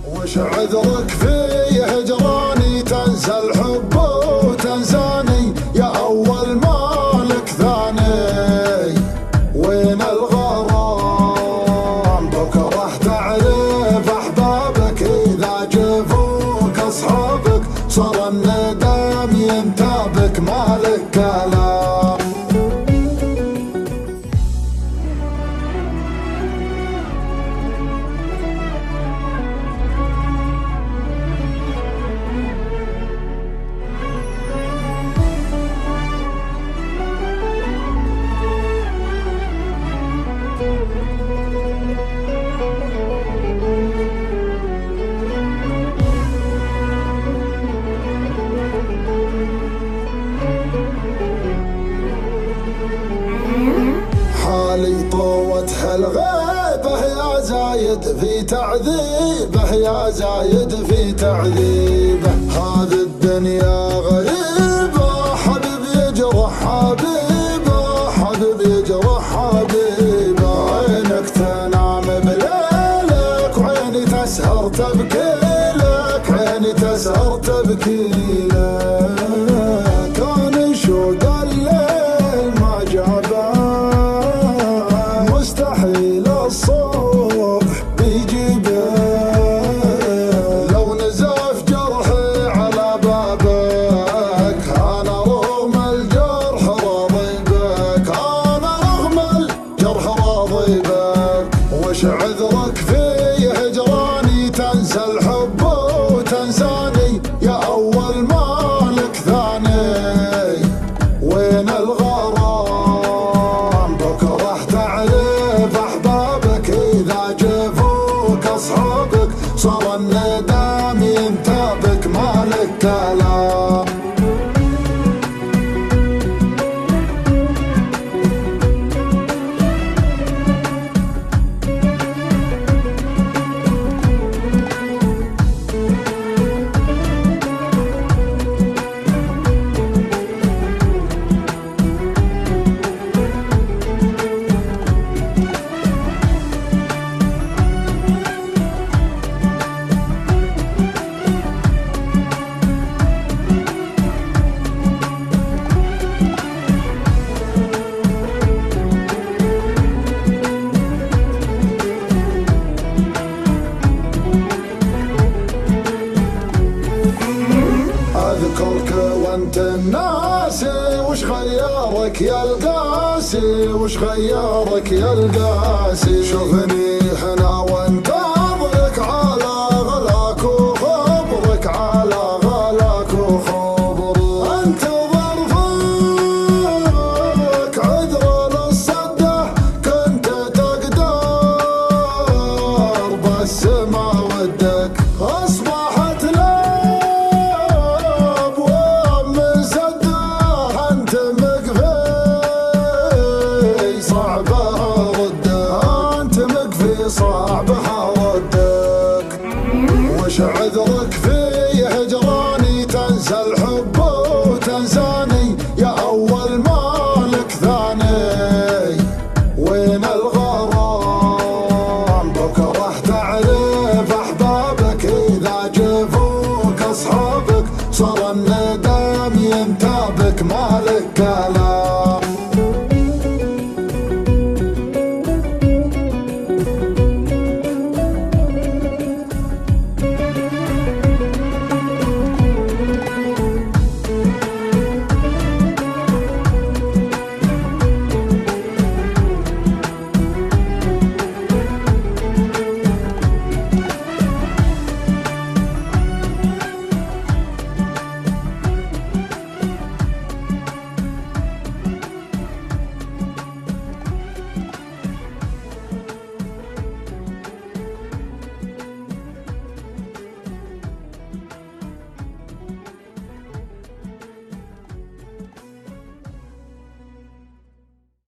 وش عذرك في هجراني؟ تنسى الحب وتنساني يا أول مالك ثاني. وين الغرام؟ بكره تعرف أحبابك إذا جفوك أصحابك، صار الندم ينتابك مالك كلام. حالي طوتها الغيبة يا زايد في تعذيبه، يا زايد في تعذيبه. هذه الدنيا غريبة، حبيب يجرح حبيبه، حبيب يجرح حبيبه. عينك تنام بليلك وعيني تسهر تبكي لك، عيني تسهر تبكي لك. كان شوق الليل ما جابه، مستحيل الصبح بيجيبه. لو نزف جرحي على بابك، أنا رغم الجرح راضي بك، أنا رغم الجرح راضي بك. وش عذرك في هجراني؟ تنسى الحب وتنساني يا أول مالك ثاني. وين الغرام؟ بكره تعرف أحبابك إذا جفوك أصحابك، صار الندم ينتابك مالك كلام. أذكرك وانت الناسي، وش غيرك يا القاسي؟ وش غيرك يا القاسي؟ شوفني هنا وانتظرك على غلاك وخبرك، على غلاك وخبرك. انتظر فيك عذر للصده، كنت تقدر بس ما ودك. اصبحت صعبها ردك. وش عذرك في